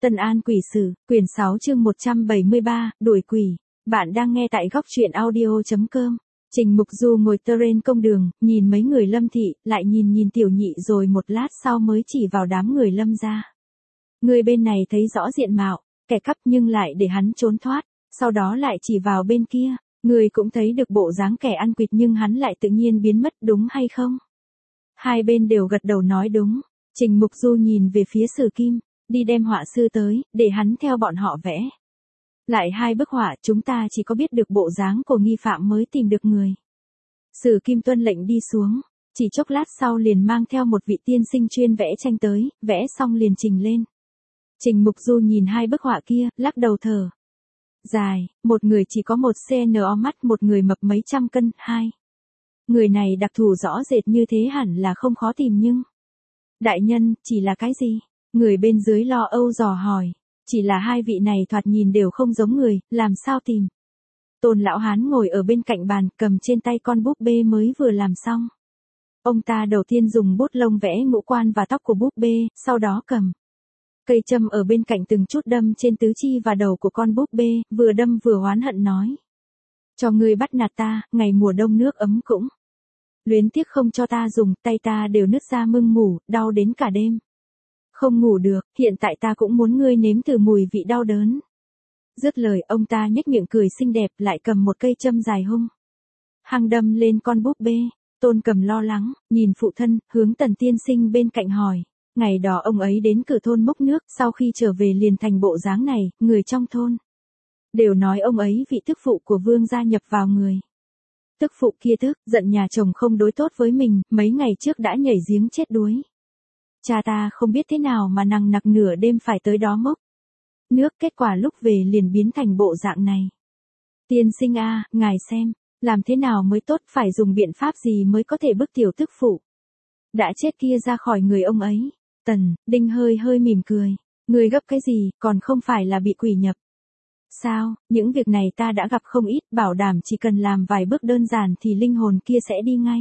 Tân An Quỷ Sử, quyển 6 chương 173, đuổi quỷ. Bạn đang nghe tại góc truyện audio.com. Trình Mục Du ngồi trên công đường, nhìn mấy người Lâm thị, lại nhìn Tiểu Nhị rồi một lát sau mới chỉ vào đám người Lâm gia. Người bên này thấy rõ diện mạo, kẻ cắp nhưng lại để hắn trốn thoát, sau đó lại chỉ vào bên kia, người cũng thấy được bộ dáng kẻ ăn quỵt nhưng hắn lại tự nhiên biến mất, đúng hay không? Hai bên đều gật đầu nói đúng. Trình Mục Du nhìn về phía Sử Kim, đi đem họa sư tới, để hắn theo bọn họ vẽ. Lại hai bức họa, chúng ta chỉ có biết được bộ dáng của nghi phạm mới tìm được người. Sử Kim tuân lệnh đi xuống, chỉ chốc lát sau liền mang theo một vị tiên sinh chuyên vẽ tranh tới, vẽ xong liền trình lên. Trình Mục Du nhìn hai bức họa kia, lắc đầu thở dài, một người chỉ có 1 cm mắt, một người mập mấy trăm cân, hai. Người này đặc thù rõ rệt như thế hẳn là không khó tìm nhưng... Đại nhân, chỉ là cái gì? Người bên dưới lo âu dò hỏi. Chỉ là hai vị này thoạt nhìn đều không giống người, làm sao tìm? Tôn lão hán ngồi ở bên cạnh bàn, cầm trên tay con búp bê mới vừa làm xong. Ông ta đầu tiên dùng bút lông vẽ ngũ quan và tóc của búp bê, sau đó cầm cây châm ở bên cạnh từng chút đâm trên tứ chi và đầu của con búp bê, vừa đâm vừa oán hận nói. Cho ngươi bắt nạt ta, ngày mùa đông nước ấm cũng luyến tiếc không cho ta dùng, tay ta đều nứt ra mưng mủ, đau đến cả đêm. Không ngủ được, hiện tại ta cũng muốn ngươi nếm thử mùi vị đau đớn. Dứt lời, ông ta nhếch miệng cười xinh đẹp, lại cầm một cây châm dài hung hăng đâm lên con búp bê. Tôn Cầm lo lắng, nhìn phụ thân, hướng Tần tiên sinh bên cạnh hỏi. Ngày đó ông ấy đến cửa thôn múc nước, sau khi trở về liền thành bộ dáng này, người trong thôn đều nói ông ấy vị tức phụ của vương gia nhập vào người. Tức phụ kia tức, giận nhà chồng không đối tốt với mình, mấy ngày trước đã nhảy giếng chết đuối. Cha ta không biết thế nào mà nằng nặc nửa đêm phải tới đó mốc nước, kết quả lúc về liền biến thành bộ dạng này. Tiên sinh a, ngài xem, làm thế nào mới tốt, phải dùng biện pháp gì mới có thể bức tiểu tức phụ đã chết kia ra khỏi người ông ấy. Tần Đinh hơi mỉm cười. Người gấp cái gì, còn không phải là bị quỷ nhập. Sao, những việc này ta đã gặp không ít, bảo đảm chỉ cần làm vài bước đơn giản thì linh hồn kia sẽ đi ngay.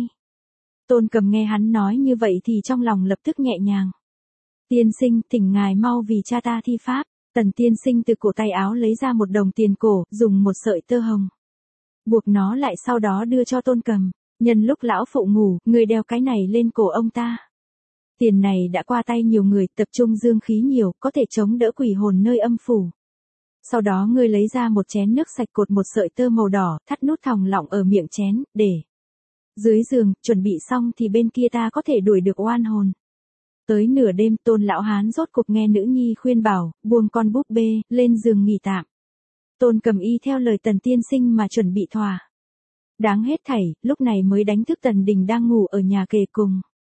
Tôn Cầm nghe hắn nói như vậy thì trong lòng lập tức nhẹ nhàng. Tiên sinh, thỉnh ngài mau vì cha ta thi pháp. Tần tiên sinh từ cổ tay áo lấy ra một đồng tiền cổ, dùng một sợi tơ hồng buộc nó lại, sau đó đưa cho Tôn Cầm. Nhân lúc lão phụ ngủ, người đeo cái này lên cổ ông ta. Tiền này đã qua tay nhiều người, tập trung dương khí nhiều, có thể chống đỡ quỷ hồn nơi âm phủ. Sau đó ngươi lấy ra một chén nước sạch, cột một sợi tơ màu đỏ, thắt nút thòng lọng ở miệng chén, để dưới giường, chuẩn bị xong thì bên kia ta có thể đuổi được oan hồn. Tới nửa đêm, Tôn lão hán rốt cục nghe nữ nhi khuyên bảo, buông con búp bê, lên giường nghỉ tạm. Tôn Cầm y theo lời Tần tiên sinh mà chuẩn bị thỏa đáng hết thảy, lúc này mới đánh thức Tần Đình đang ngủ ở nhà kề cùng.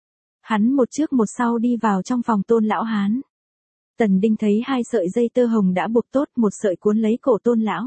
Hắn một trước một sau đi vào trong phòng Tôn lão hán. Tần Đinh thấy hai sợi dây tơ hồng đã buộc tốt, một sợi cuốn lấy cổ Tôn lão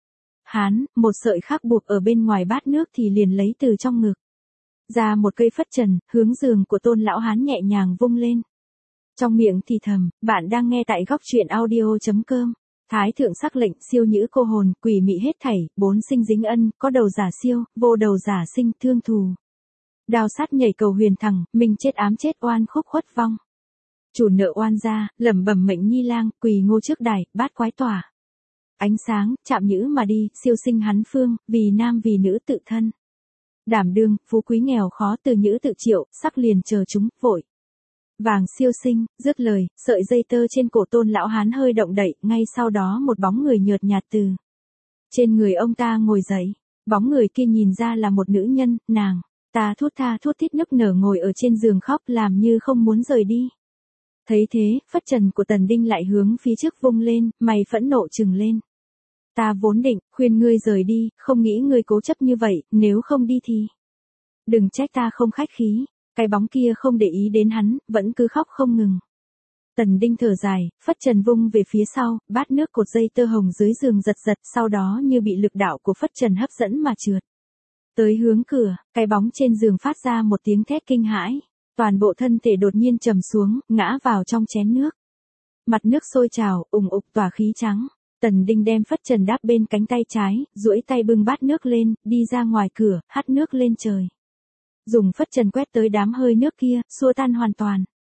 hán, một sợi khác buộc ở bên ngoài bát nước thì liền lấy từ trong ngực ra một cây phất trần, hướng giường của Tôn lão hán nhẹ nhàng vung lên. Trong miệng thì thầm, bạn đang nghe tại góc truyện audio.com. Thái thượng sắc lệnh, siêu nhữ cô hồn, quỷ mị hết thảy, 4 sinh dính ân, có đầu giả siêu, vô đầu giả sinh, thương thù. Đao sát nhảy cầu huyền thẳng, mình chết ám chết oan khúc khuất vong. Chủ nợ oan gia, lẩm bẩm mệnh nhi lang, quỳ ngô trước đài, bát quái tỏa ánh sáng, chạm nhữ mà đi, siêu sinh hắn phương, vì nam vì nữ tự thân. Đảm đương, phú quý nghèo khó, từ nhữ tự triệu, sắc liền chờ chúng, vội vàng siêu sinh. Dứt lời, sợi dây tơ trên cổ Tôn lão hán hơi động đậy, ngay sau đó một bóng người nhợt nhạt từ trên người ông ta ngồi dậy. Bóng người kia nhìn ra là một nữ nhân, nàng ta thút tha thút thít nức nở ngồi ở trên giường khóc, làm như không muốn rời đi. Thấy thế, phất trần của Tần Đinh lại hướng phía trước vung lên, mày phẫn nộ trừng lên. Ta vốn định khuyên ngươi rời đi, không nghĩ ngươi cố chấp như vậy, nếu không đi thì đừng trách ta không khách khí. Cái bóng kia không để ý đến hắn, vẫn cứ khóc không ngừng. Tần Đinh thở dài, phất trần vung về phía sau, bát nước cột dây tơ hồng dưới giường giật giật, sau đó như bị lực đạo của phất trần hấp dẫn mà trượt tới hướng cửa. Cái bóng trên giường phát ra một tiếng thét kinh hãi, toàn bộ thân thể đột nhiên trầm xuống, ngã vào trong chén nước. Mặt nước sôi trào, ùng ục tỏa khí trắng. Tần Đinh đem phất trần đáp bên cánh tay trái, duỗi tay bưng bát nước lên, đi ra ngoài cửa, hắt nước lên trời. Dùng phất trần quét tới đám hơi nước kia, xua tan hoàn toàn.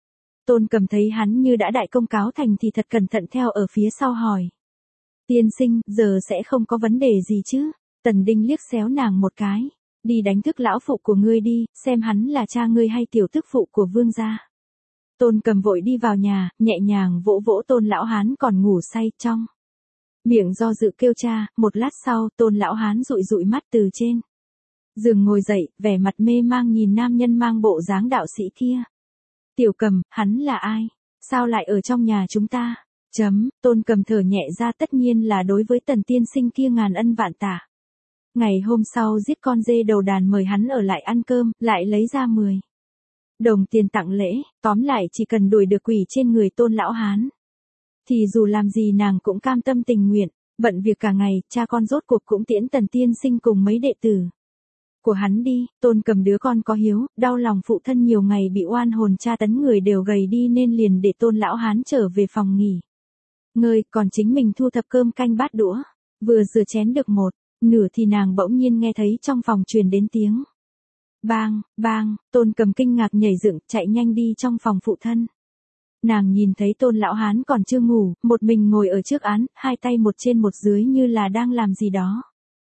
Tôn Cầm thấy hắn như đã đại công cáo thành thì thật cẩn thận theo ở phía sau hỏi. Tiên sinh, giờ sẽ không có vấn đề gì chứ? Tần Đinh liếc xéo nàng một cái. Đi đánh thức lão phụ của ngươi đi, xem hắn là cha ngươi hay tiểu tức phụ của vương gia. Tôn Cầm vội đi vào nhà, nhẹ nhàng vỗ vỗ Tôn lão hán còn ngủ say trong. Miệng do dự kêu cha, một lát sau, Tôn lão hán dụi dụi mắt từ trên giường ngồi dậy, vẻ mặt mê mang nhìn nam nhân mang bộ dáng đạo sĩ kia. Tiểu Cầm, hắn là ai? Sao lại ở trong nhà chúng ta? Tôn Cầm thở nhẹ ra, tất nhiên là đối với Tần tiên sinh kia ngàn ân vạn tạ. Ngày hôm sau giết con dê đầu đàn mời hắn ở lại ăn cơm, lại lấy ra 10 đồng tiền tặng lễ, tóm lại chỉ cần đuổi được quỷ trên người Tôn lão hán. Thì dù làm gì nàng cũng cam tâm tình nguyện, bận việc cả ngày, cha con rốt cuộc cũng tiễn Tần tiên sinh cùng mấy đệ tử của hắn đi. Tôn Cầm đứa con có hiếu, đau lòng phụ thân nhiều ngày bị oan hồn tra tấn người đều gầy đi nên liền để Tôn lão hán trở về phòng nghỉ ngơi, còn chính mình thu thập cơm canh bát đũa. Vừa rửa chén được một nửa thì nàng bỗng nhiên nghe thấy trong phòng truyền đến tiếng bang, bang. Tôn Cầm kinh ngạc nhảy dựng, chạy nhanh đi trong phòng phụ thân. Nàng nhìn thấy Tôn lão hán còn chưa ngủ, một mình ngồi ở trước án, hai tay một trên một dưới như là đang làm gì đó.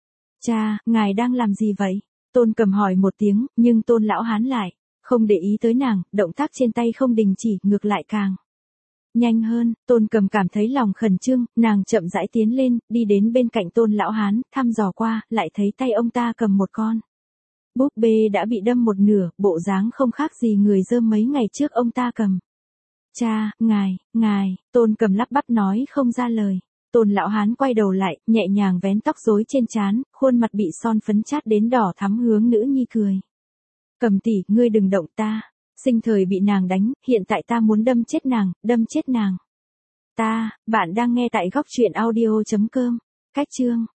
Cha, ngài đang làm gì vậy? Tôn Cầm hỏi một tiếng, nhưng Tôn lão hán lại không để ý tới nàng, động tác trên tay không đình chỉ, ngược lại càng nhanh hơn. Tôn Cầm cảm thấy lòng khẩn trương, nàng chậm rãi tiến lên, đi đến bên cạnh Tôn lão hán, thăm dò qua, lại thấy tay ông ta cầm một con búp bê đã bị đâm một nửa, bộ dáng không khác gì người dơm mấy ngày trước ông ta cầm. Cha, ngài, Tôn Cầm lắp bắp nói không ra lời. Tôn lão hán quay đầu lại, nhẹ nhàng vén tóc rối trên trán, khuôn mặt bị son phấn chát đến đỏ thắm hướng nữ nhi cười. Cầm tỷ, ngươi đừng động ta. Sinh thời bị nàng đánh, hiện tại ta muốn đâm chết nàng. Bạn đang nghe tại góc truyện audio.com. Cách chương